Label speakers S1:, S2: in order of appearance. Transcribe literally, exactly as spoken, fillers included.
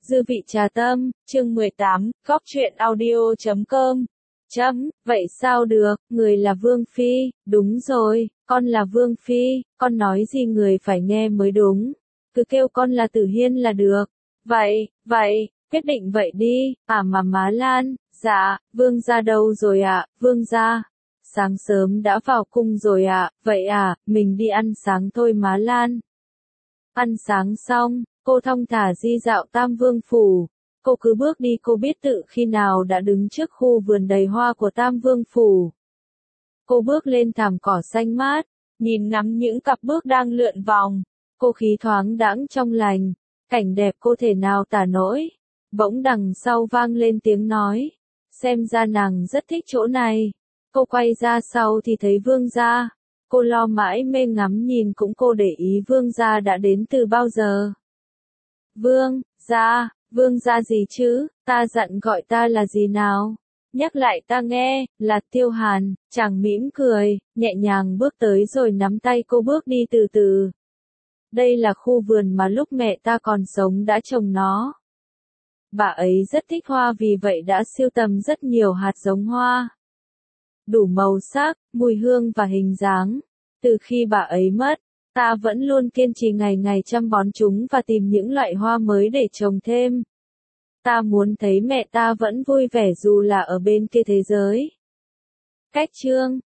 S1: Dư vị trà tâm, chương mười tám, góc truyện audio chấm com. Chấm, vậy sao được, người là Vương Phi, đúng rồi, con là Vương Phi, con nói gì người phải nghe mới đúng, cứ kêu con là Tử Hiên là được. Vậy, vậy, quyết định vậy đi, à mà má Lan, dạ, Vương gia đâu rồi ạ, à, Vương gia. Sáng sớm đã vào cung rồi ạ, à, vậy à, mình đi ăn sáng thôi má Lan. Ăn sáng xong, cô thong thả di dạo Tam Vương Phủ. Cô cứ bước đi cô biết tự khi nào đã đứng trước khu vườn đầy hoa của Tam Vương Phủ. Cô bước lên thảm cỏ xanh mát, nhìn ngắm những cặp bước đang lượn vòng. Cô khí thoáng đãng trong lành, cảnh đẹp cô thể nào tả nổi. Bỗng đằng sau vang lên tiếng nói, xem ra nàng rất thích chỗ này. Cô quay ra sau thì thấy Vương gia. Cô lo mãi mê ngắm nhìn cũng cô để ý Vương gia đã đến từ bao giờ. Vương gia, Vương gia gì chứ, ta dặn gọi ta là gì nào? Nhắc lại ta nghe, là Tiêu Hàn. Chàng mỉm cười, nhẹ nhàng bước tới rồi nắm tay cô bước đi từ từ. Đây là khu vườn mà lúc mẹ ta còn sống đã trồng nó. Bà ấy rất thích hoa vì vậy đã sưu tầm rất nhiều hạt giống hoa. Đủ màu sắc, mùi hương và hình dáng. Từ khi bà ấy mất, ta vẫn luôn kiên trì ngày ngày chăm bón chúng và tìm những loại hoa mới để trồng thêm. Ta muốn thấy mẹ ta vẫn vui vẻ dù là ở bên kia thế giới. Cách chương